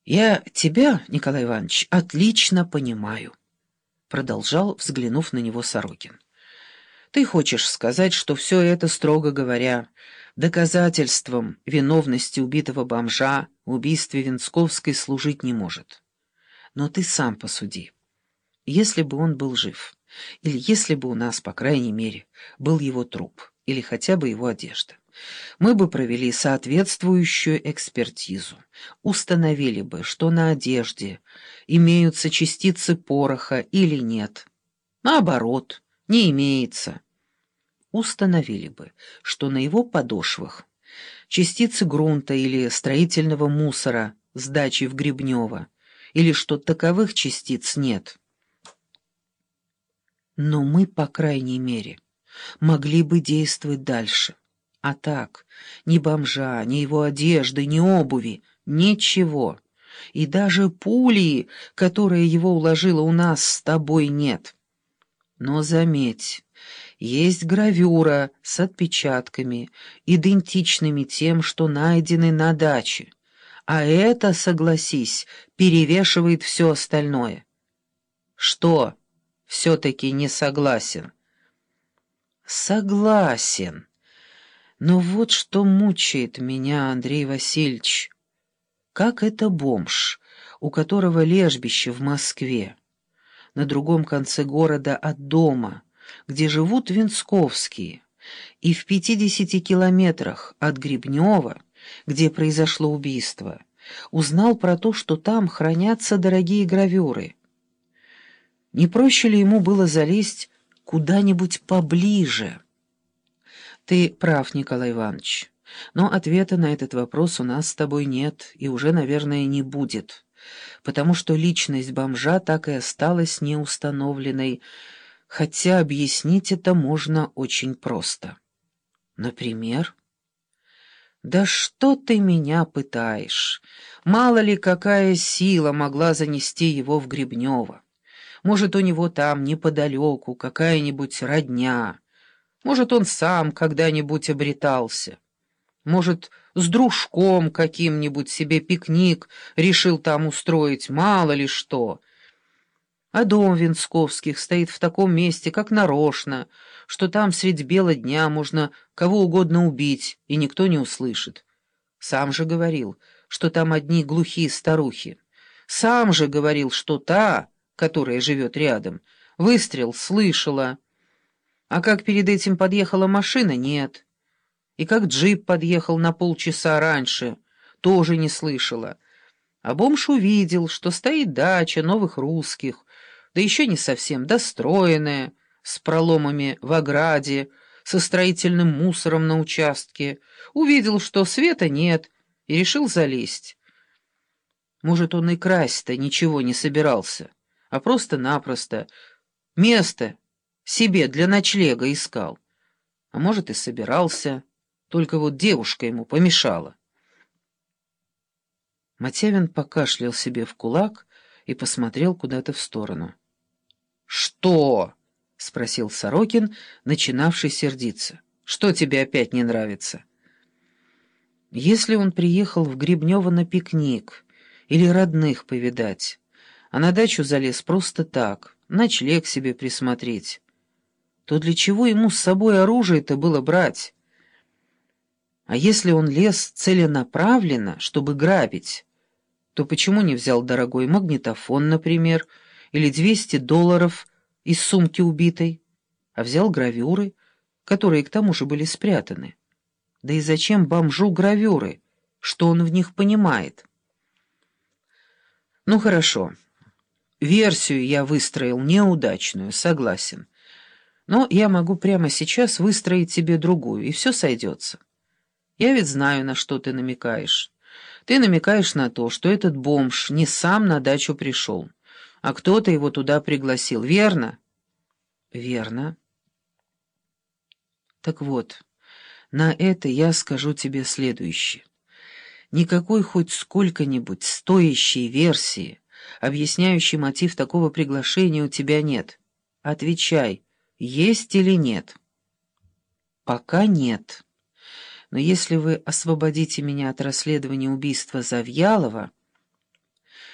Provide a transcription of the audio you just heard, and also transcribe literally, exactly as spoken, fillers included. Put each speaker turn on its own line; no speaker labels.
«Я тебя, Николай Иванович, отлично понимаю», — продолжал, взглянув на него Сорокин. «Ты хочешь сказать, что все это, строго говоря, доказательством виновности убитого бомжа в убийстве Венцковской служить не может. Но ты сам посуди. Если бы он был жив, или если бы у нас, по крайней мере, был его труп, или хотя бы его одежда, мы бы провели соответствующую экспертизу, установили бы, что на одежде имеются частицы пороха или нет. Наоборот, не имеется. Установили бы, что на его подошвах частицы грунта или строительного мусора с дачи в Гребнево, или что таковых частиц нет. Но мы, по крайней мере, могли бы действовать дальше. А так, ни бомжа, ни его одежды, ни обуви, ничего. И даже пули, которая его уложила, у нас с тобой нет. Но заметь, есть гравюра с отпечатками, идентичными тем, что найдены на даче. А это, согласись, перевешивает все остальное. Что, все-таки не согласен? Согласен. Но вот что мучает меня, Андрей Васильевич. Как это бомж, у которого лежбище в Москве, на другом конце города от дома, где живут Венцковские, и в пятидесяти километрах от Гребнева, где произошло убийство, узнал про то, что там хранятся дорогие гравюры. Не проще ли ему было залезть куда-нибудь поближе? Ты прав, Николай Иванович, но ответа на этот вопрос у нас с тобой нет и уже, наверное, не будет, потому что личность бомжа так и осталась неустановленной, хотя объяснить это можно очень просто. Например? Да что ты меня пытаешь? Мало ли какая сила могла занести его в Гребнево. Может, у него там неподалеку какая-нибудь родня. Может, он сам когда-нибудь обретался. Может, с дружком каким-нибудь себе пикник решил там устроить, мало ли что. А дом Венцковских стоит в таком месте, как нарочно, что там средь бела дня можно кого угодно убить, и никто не услышит. Сам же говорил, что там одни глухие старухи. Сам же говорил, что та, которая живет рядом, выстрел слышала. А как перед этим подъехала машина, нет. И как джип подъехал на полчаса раньше, тоже не слышала. А бомж увидел, что стоит дача новых русских, да еще не совсем достроенная, с проломами в ограде, со строительным мусором на участке. Увидел, что света нет, и решил залезть. Может, он и красть-то ничего не собирался, а просто-напросто место себе для ночлега искал. А может, и собирался, только вот девушка ему помешала. Мотявин покашлял себе в кулак и посмотрел куда-то в сторону. «Что?» — спросил Сорокин, начинавший сердиться. «Что тебе опять не нравится?» «Если он приехал в Гребнево на пикник или родных повидать, а на дачу залез просто так, ночлег себе присмотреть, то для чего ему с собой оружие-то было брать? А если он лез целенаправленно, чтобы грабить, то почему не взял дорогой магнитофон, например, или двести долларов из сумки убитой, а взял гравюры, которые к тому же были спрятаны? Да и зачем бомжу гравюры? Что он в них понимает? Ну хорошо, версию я выстроил неудачную, согласен. Но я могу прямо сейчас выстроить тебе другую, и все сойдется. Я ведь знаю, на что ты намекаешь. Ты намекаешь на то, что этот бомж не сам на дачу пришел, а кто-то его туда пригласил, верно? Верно. Так вот, на это я скажу тебе следующее. Никакой хоть сколько-нибудь стоящей версии, объясняющей мотив такого приглашения, у тебя нет. Отвечай. Есть или нет? Пока нет. Но если вы освободите меня от расследования убийства Завьялова,